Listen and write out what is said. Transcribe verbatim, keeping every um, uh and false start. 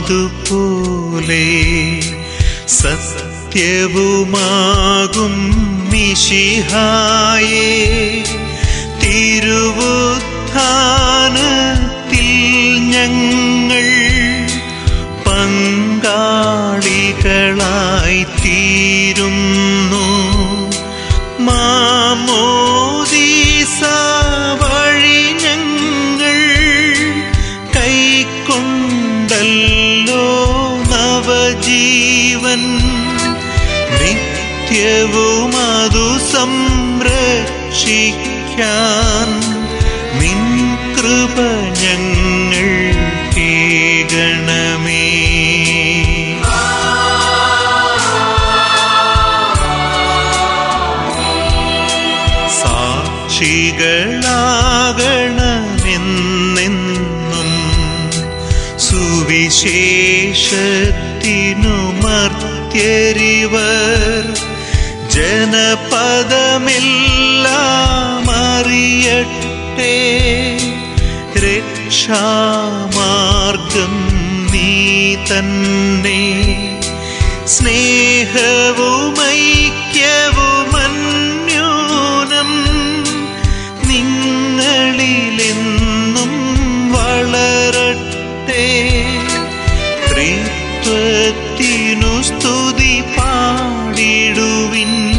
അതുപോലെ സത്യവുമാകും മിശിഹായേ തിരുവുത്ഥാനത്തിൽ ഞങ്ങൾ പങ്കാളികളായി തീരുന്നു. മാമോദീസ വഴി ഞങ്ങൾ കൈക്കൊണ്ടല്ലോ നവജീവൻ. നിത്യവും അതു സംരക്ഷിക്കാൻ നിൻ കൃപ ഞങ്ങൾ കേകണമേ. സാക്ഷികളാകണമെന്നെന്നും സുവിശേഷത്തിനു മർത്യരിവർ ജനപദമെല്ലാം അറിയട്ടെ. രക്ഷാമാർഗം നീ തന്നെ, സ്നേഹവുമൈക്യവുമന്യോനം നിങ്ങളിലെന്നും വളരട്ടെ. ത്രിത്വത്തിനു സ്തുതി പാടിടുവിൻ.